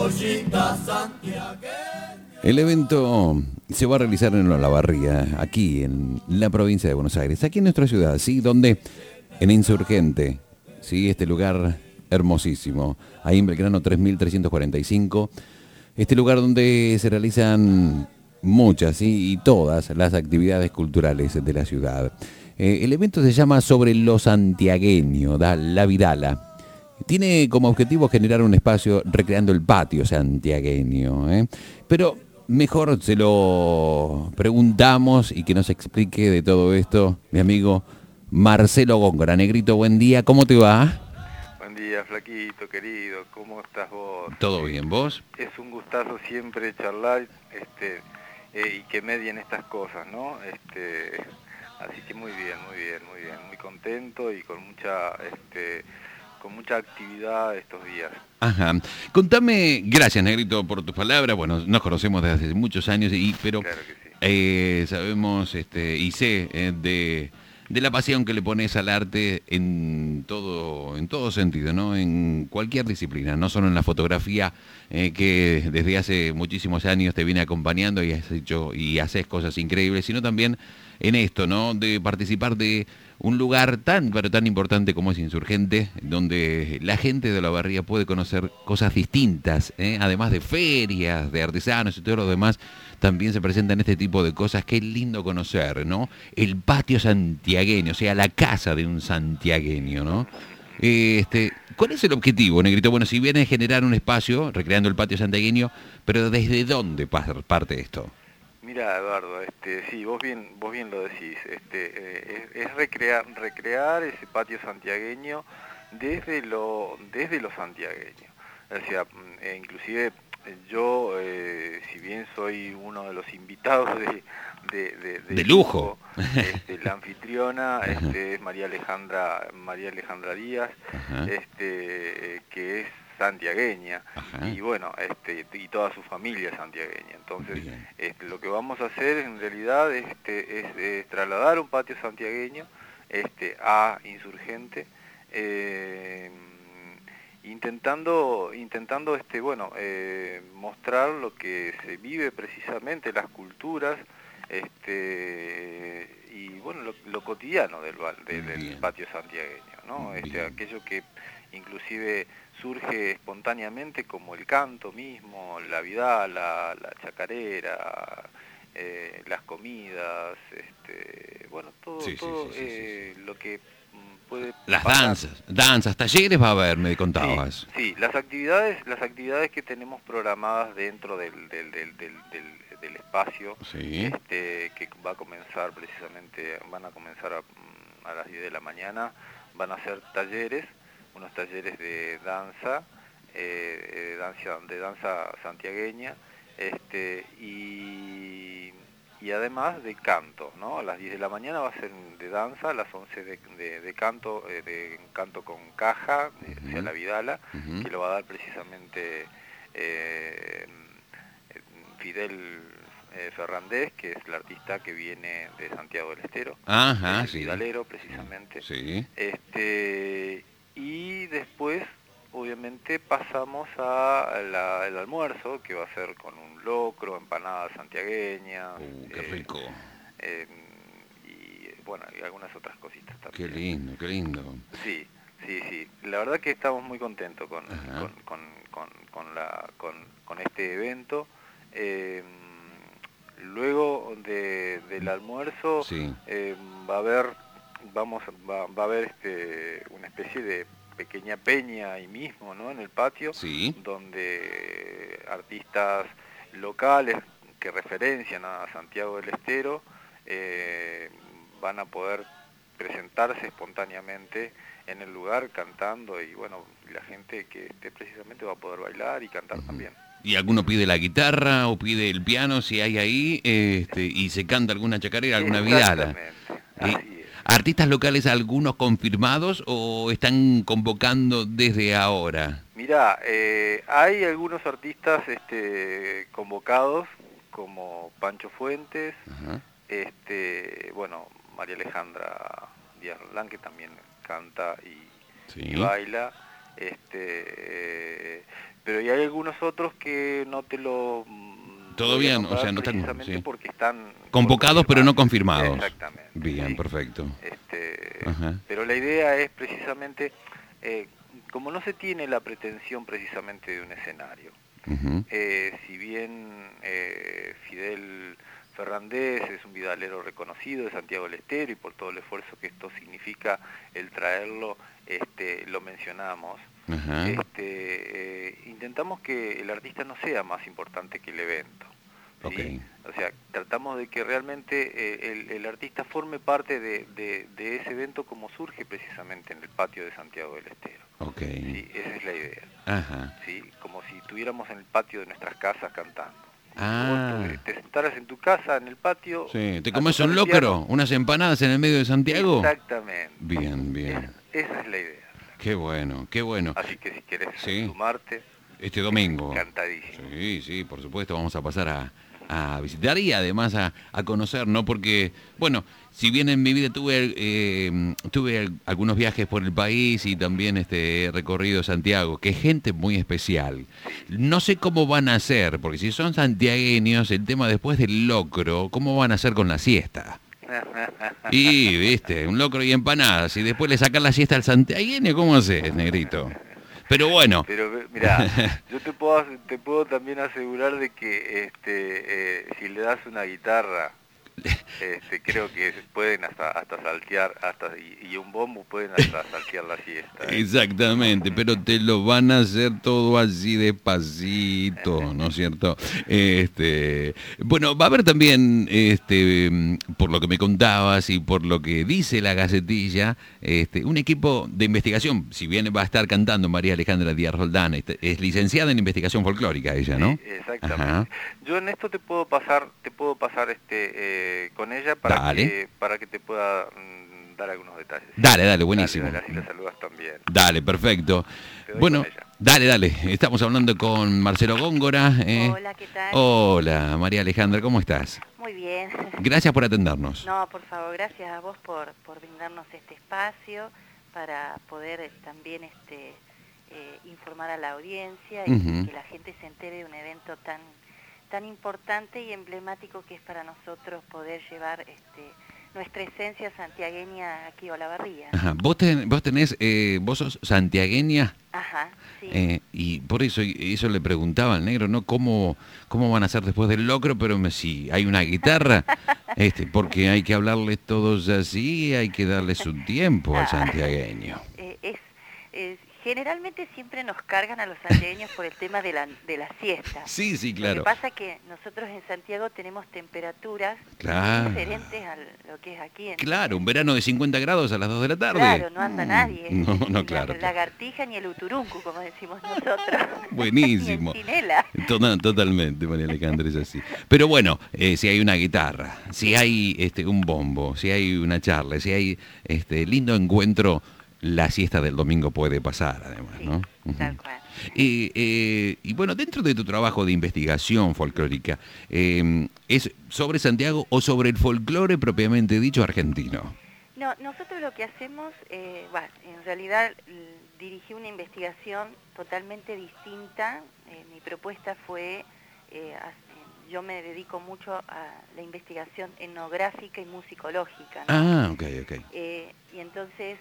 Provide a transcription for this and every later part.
El evento se va a realizar en Olavarría, aquí en la provincia de Buenos Aires, aquí en nuestra ciudad, ¿sí? Donde en Insurgente, ¿sí? Este lugar hermosísimo, ahí en Belgrano 3345, este lugar donde se realizan muchas, ¿sí? Y todas las actividades culturales de la ciudad. El evento se llama Sobre lo Santiagueño, da la Vidala. Tiene como objetivo generar un espacio recreando el patio santiagueño, ¿eh? Pero mejor se lo preguntamos y que nos explique de todo esto mi amigo Marcelo Góngora. Negrito, buen día, ¿cómo te va? Buen día, flaquito, querido, ¿cómo estás vos? ¿Todo bien, vos? Es un gustazo siempre charlar y que medien estas cosas, ¿no? Así que muy bien, muy bien, muy bien, muy contento y con mucha actividad estos días. Ajá. Contame, gracias, Negrito, por tus palabras. Bueno, nos conocemos desde hace muchos años, pero Claro que sí. sabemos y sé de la pasión que le pones al arte en todo sentido, ¿no? En cualquier disciplina, no solo en la fotografía, que desde hace muchísimos años te viene acompañando y has hecho y haces cosas increíbles, sino también en esto, ¿no? De participar de un lugar pero tan importante como es Insurgente, donde la gente de Olavarría puede conocer cosas distintas, ¿eh? Además de ferias, de artesanos y todo lo demás, también se presentan este tipo de cosas que es lindo conocer, ¿no? El patio santiagueño, o sea, la casa de un santiagueño, ¿no? ¿Cuál es el objetivo, Negrito? Bueno, si viene a generar un espacio, recreando el patio santiagueño, pero ¿desde dónde parte esto? Mira, Eduardo, sí, vos bien lo decís, es recrear ese patio santiagueño desde lo santiagueño. O sea, inclusive yo, si bien soy uno de los invitados de lujo. la anfitriona es María Alejandra Díaz, Ajá. que es santiagueña. Ajá. Y bueno, y toda su familia es santiagueña. Entonces, Bien. lo que vamos a hacer en realidad es trasladar un patio santiagueño a Insurgente, intentando mostrar lo que se vive precisamente, las culturas, y bueno, lo cotidiano del patio santiagueño, ¿no? Aquello que inclusive surge espontáneamente, como el canto mismo, la vidala, la chacarera, las comidas, bueno, Sí, todo sí. lo que puede Las pasar. danzas, talleres va a haber, me Sí, contabas. sí, las actividades que tenemos programadas dentro del espacio, Sí. que va a comenzar precisamente, van a comenzar a las 10 de la mañana, van a ser unos talleres de danza, de danza santiagueña, y además de canto, ¿no? A las 10 de la mañana va a ser de danza, a las 11 de canto, de canto con caja, o sea, la vidala, que lo va a dar precisamente Fidel Ferrandés, que es el artista que viene de Santiago del Estero. Ajá, Es el sí. vidalero precisamente. Sí. Y después, obviamente, pasamos al almuerzo, que va a ser con un locro, empanadas santiagueñas, Qué rico. y bueno, y algunas otras cositas Qué también. lindo, qué lindo. Sí. La verdad que estamos muy contentos con Ajá. con este evento. Luego del almuerzo, Sí. va a haber una especie de pequeña peña ahí mismo, ¿no? En el patio, Sí. donde artistas locales que referencian a Santiago del Estero van a poder presentarse espontáneamente en el lugar cantando, y bueno, la gente que precisamente va a poder bailar y cantar también. Y alguno pide la guitarra o pide el piano, si hay ahí, y se canta alguna chacarera, alguna vidala. Exactamente, así es. ¿Artistas locales algunos confirmados o están convocando desde ahora? Mirá, hay algunos artistas convocados, como Pancho Fuentes, Ajá. bueno, María Alejandra Díaz Roldán, que también canta y Sí. baila, pero hay algunos otros que no te lo todo voy a bien, o sea, no están precisamente porque están convocados pero no confirmados. Exactamente. Bien, ¿sí? perfecto. Ajá. Pero la idea es precisamente, como no se tiene la pretensión precisamente de un escenario, Uh-huh. Si bien Fidel Fernández es un vidalero reconocido de Santiago del Estero y por todo el esfuerzo que esto significa el traerlo, lo mencionamos. Uh-huh. Intentamos que el artista no sea más importante que el evento. ¿sí? Okay. O sea, tratamos de que realmente el artista forme parte de ese evento como surge precisamente en el patio de Santiago del Estero. Okay. ¿sí? Esa es la idea. Ajá. ¿sí? Como si estuviéramos en el patio de nuestras casas cantando. Ah. Vos te sentaras en tu casa, en el patio. Sí, ¿te comes un locro? ¿Unas empanadas en el medio de Santiago? Exactamente. Bien, bien. Esa es la idea. Qué bueno, qué bueno. Así que si querés sí. sumarte, este domingo. Encantadísimo. Sí, sí, por supuesto, vamos a pasar a visitar y además a conocer, ¿no? Porque, bueno, si bien en mi vida tuve algunos viajes por el país y también he recorrido Santiago, que es gente muy especial. No sé cómo van a hacer, porque si son santiagueños, el tema después del locro, ¿cómo van a hacer con la siesta? Y, viste, un locro y empanadas, y después le sacan la siesta al santiagueño, ¿cómo haces, negrito? Pero bueno. Pero mirá, yo te puedo también asegurar de que si le das una guitarra, creo que pueden hasta saltear, y un bombo pueden hasta saltear la siesta. Exactamente, pero te lo van a hacer todo así despacito, ¿no es cierto? Bueno, va a haber también, por lo que me contabas y por lo que dice la Gacetilla, un equipo de investigación. Si bien va a estar cantando María Alejandra Díaz Roldán, es licenciada en investigación folclórica ella, ¿no? Sí, exactamente. Ajá. Yo en esto te puedo pasar con ella para que te pueda dar algunos detalles. Dale, buenísimo. Dale, así la saludas también. Dale, perfecto. Bueno, dale. Estamos hablando con Marcelo Góngora. Hola, ¿qué tal? Hola, María Alejandra, ¿cómo estás? Muy bien. Gracias por atendernos. No, por favor, gracias a vos por brindarnos este espacio para poder también informar a la audiencia y Uh-huh. que la gente se entere de un evento tan importante y emblemático que es para nosotros poder llevar nuestra esencia santiagueña aquí a Olavarría. Ajá. Vos sos santiagueña. Ajá, sí. Y por eso le preguntaba al negro, ¿no? ¿Cómo van a hacer después del locro? Pero si hay una guitarra, porque hay que hablarles todos así, hay que darles un tiempo al santiagueño. Generalmente siempre nos cargan a los santiagueños por el tema de la siesta. Sí, claro. Lo que pasa es que nosotros en Santiago tenemos temperaturas diferentes a lo que es aquí. Claro, un verano de 50 grados a las 2 de la tarde. Claro, no anda nadie. No, claro. La lagartija ni el uturuncu, como decimos nosotros. Buenísimo. Ni el cinela. Totalmente, María Alejandra, es así. Pero bueno, si hay una guitarra, si hay un bombo, si hay una charla, si hay lindo encuentro, la siesta del domingo puede pasar, además, sí, ¿no? Tal cual. Y bueno, dentro de tu trabajo de investigación folclórica, ¿es sobre Santiago o sobre el folclore propiamente dicho argentino? No, nosotros lo que hacemos, en realidad dirigí una investigación totalmente distinta. Mi propuesta fue, yo me dedico mucho a la investigación etnográfica y musicológica, ¿no? Ah, ok. Y entonces,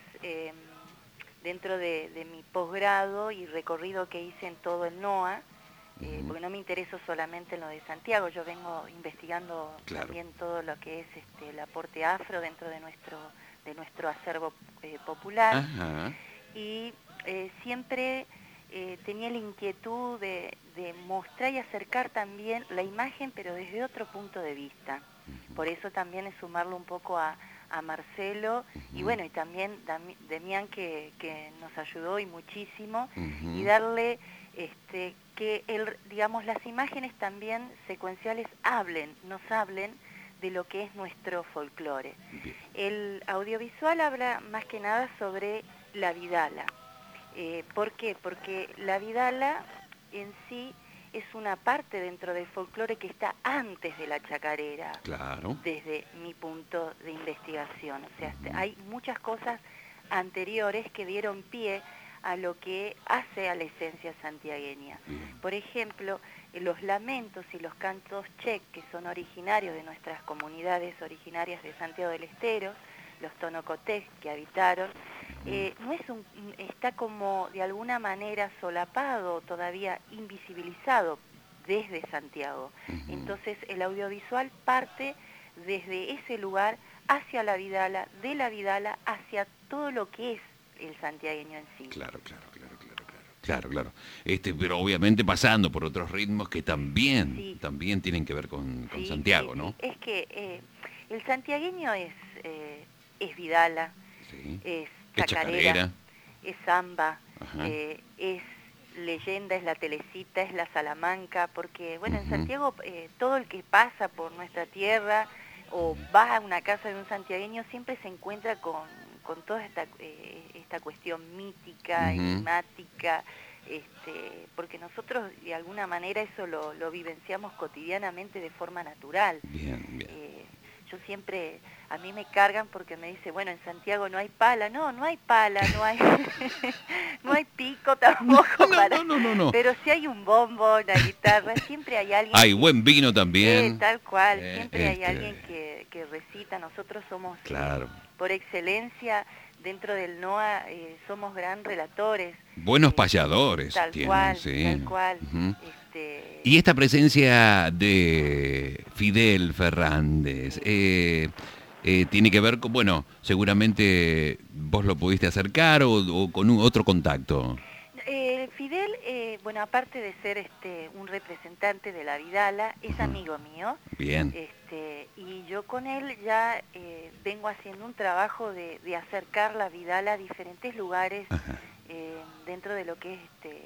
dentro de mi posgrado y recorrido que hice en todo el NOA, porque no me intereso solamente en lo de Santiago, yo vengo investigando también todo lo que es el aporte afro dentro de nuestro acervo popular. Ajá. Y siempre tenía la inquietud de mostrar y acercar también la imagen, pero desde otro punto de vista. Por eso también es sumarlo un poco a Marcelo y bueno, y también Demián que nos ayudó y muchísimo, y darle que digamos las imágenes también secuenciales nos hablen de lo que es nuestro folclore. El audiovisual habla más que nada sobre la vidala. ¿Por qué? Porque la vidala en sí es una parte dentro del folclore que está antes de la chacarera, claro, desde mi punto de investigación. O sea, hay muchas cosas anteriores que dieron pie a lo que hace a la esencia santiagueña. Por ejemplo, los lamentos y los cantos chec, que son originarios de nuestras comunidades originarias de Santiago del Estero, los tonocotec que habitaron, no es está como de alguna manera solapado, todavía invisibilizado desde Santiago. Entonces el audiovisual parte desde ese lugar hacia la vidala, de la vidala hacia todo lo que es el santiagueño en sí. Claro. Pero obviamente pasando por otros ritmos que también tienen que ver con Santiago, ¿no? Sí. Es que el santiagueño es vidala, es chacarera, es samba, es leyenda, es la Telecita, es la Salamanca, porque bueno, en Santiago todo el que pasa por nuestra tierra o va a una casa de un santiagueño siempre se encuentra con toda esta cuestión mítica, enigmática, porque nosotros de alguna manera eso lo vivenciamos cotidianamente de forma natural. Bien. Yo siempre, a mí me cargan porque me dice, bueno, en Santiago no hay pala. No hay pala, no hay no hay pico tampoco. No. Pero si hay un bombo, una guitarra, siempre hay alguien. Hay buen vino también. Tal cual, siempre hay alguien que recita. Nosotros somos, por excelencia, dentro del NOA, somos gran relatores. Buenos payadores. Tal cual. Y esta presencia de Fidel Fernández tiene que ver con, bueno, seguramente vos lo pudiste acercar o con otro contacto. Fidel, bueno, aparte de ser un representante de la vidala, es amigo mío. Bien. Y yo con él ya vengo haciendo un trabajo de acercar la vidala a diferentes lugares dentro de lo que es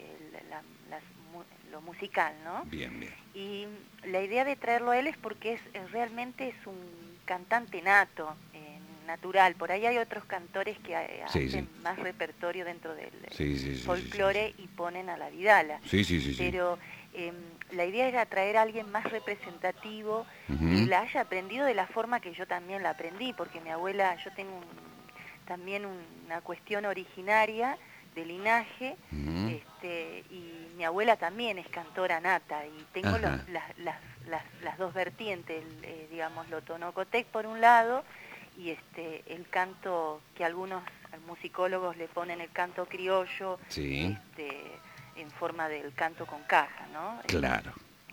lo musical, ¿no? Bien. Y la idea de traerlo a él es porque realmente es un cantante nato, natural. Por ahí hay otros cantores que hacen más repertorio dentro del folclore y ponen a la vidala. Pero la idea era traer a alguien más representativo y la haya aprendido de la forma que yo también la aprendí, porque mi abuela, yo tengo también una cuestión originaria de linaje, y mi abuela también es cantora nata, y tengo las dos vertientes, digamos, lo tonocotec por un lado, y el canto que algunos musicólogos le ponen el canto criollo, en forma del canto con caja, ¿no? Claro.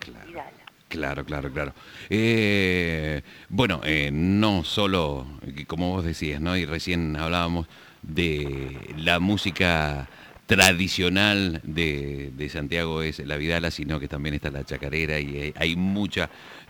Bueno, no solo, como vos decías, ¿no? Y recién hablábamos de la música tradicional de Santiago es la vidala, sino que también está la chacarera y hay mucha,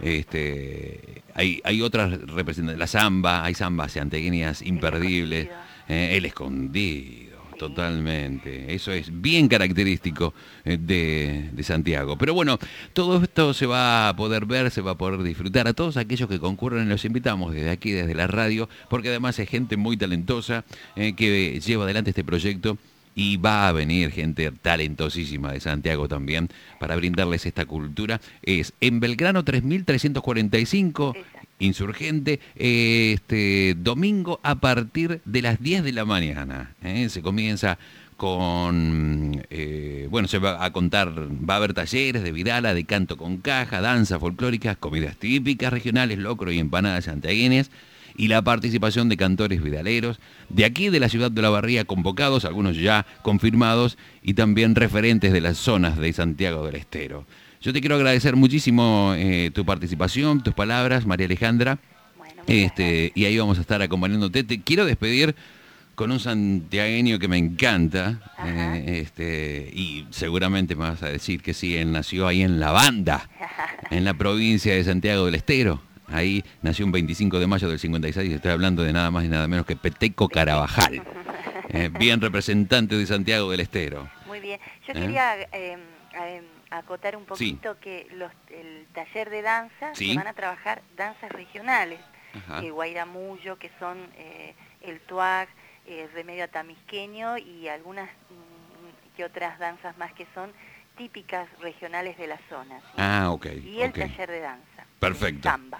hay otras representantes, la samba, hay zambas santiagueñas imperdibles, el escondido. Totalmente, eso es bien característico de Santiago. Pero bueno, todo esto se va a poder ver, se va a poder disfrutar. A todos aquellos que concurren los invitamos desde aquí, desde la radio, porque además es gente muy talentosa que lleva adelante este proyecto y va a venir gente talentosísima de Santiago también para brindarles esta cultura. Es en Belgrano 3345. Insurgente, domingo a partir de las 10 de la mañana. Se comienza con, se va a contar, va a haber talleres de vidala, de canto con caja, danza folclórica, comidas típicas regionales, locro y empanadas santiagueñas, y la participación de cantores vidaleros de aquí de la ciudad de Olavarría convocados, algunos ya confirmados, y también referentes de las zonas de Santiago del Estero. Yo te quiero agradecer muchísimo tu participación, tus palabras, María Alejandra. Bueno, y ahí vamos a estar acompañándote. Te quiero despedir con un santiagueño que me encanta. Y seguramente me vas a decir que sí, él nació ahí en La Banda, en la provincia de Santiago del Estero. Ahí nació un 25 de mayo del 56, y estoy hablando de nada más y nada menos que Peteco Carabajal. Bien representante de Santiago del Estero. Muy bien. Yo quería acotar un poquito que el taller de danza se van a trabajar danzas regionales, el guairamullo, que son el tuag, el remedio atamisqueño y algunas que otras danzas más que son típicas regionales de la zona. Ah, ok. Y el taller de danza. Perfecto. Samba.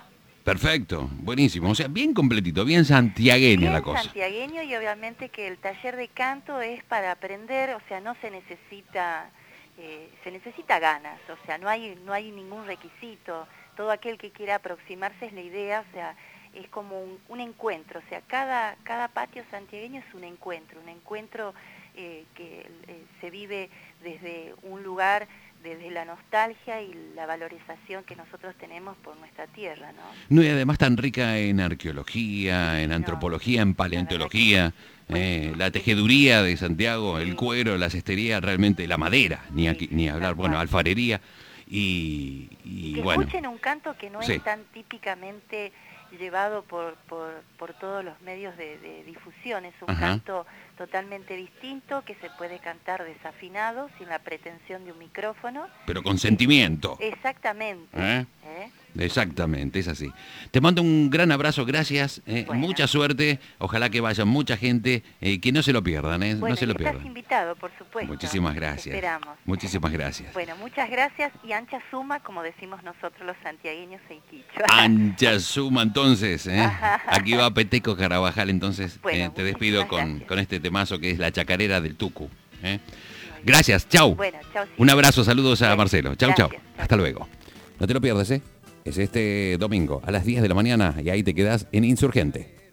Perfecto, buenísimo. O sea, bien completito, bien santiagueña Bien la cosa. santiagueño, y obviamente que el taller de canto es para aprender, o sea, no se necesita, se necesita ganas, o sea, no hay ningún requisito. Todo aquel que quiera aproximarse es la idea, o sea, es como un encuentro, o sea, cada patio santiagueño es un encuentro que se vive desde un lugar, desde la nostalgia y la valorización que nosotros tenemos por nuestra tierra, ¿no? No, y además tan rica en arqueología, en antropología, en paleontología, la tejeduría de Santiago, el cuero, la cestería, realmente la madera, ni hablar, bueno, alfarería y que bueno. Escuchen un canto que no Sí. es tan típicamente llevado por todos los medios de difusión, es un Ajá. canto totalmente distinto, que se puede cantar desafinado, sin la pretensión de un micrófono. Pero con sentimiento. Exactamente. ¿Eh? Exactamente, es así. Te mando un gran abrazo, gracias, Bueno. mucha suerte, ojalá que vaya mucha gente, que no se lo pierdan, Bueno, no se lo y estás pierdan. invitado, por supuesto. Muchísimas gracias. Te esperamos. Muchísimas gracias. Bueno, muchas gracias, y ancha suma, como decimos nosotros los santiagueños en quichua. Ancha suma entonces, aquí va Peteco Carabajal, entonces Bueno, te despido muchísimas gracias. con este temazo que es la chacarera del Tucu. Gracias, chau. Bueno, chau. Un abrazo, saludos a Bueno, Marcelo. Chau, chau. gracias. Hasta luego. No te lo pierdas, Es este domingo a las 10 de la mañana y ahí te quedás en Insurgente.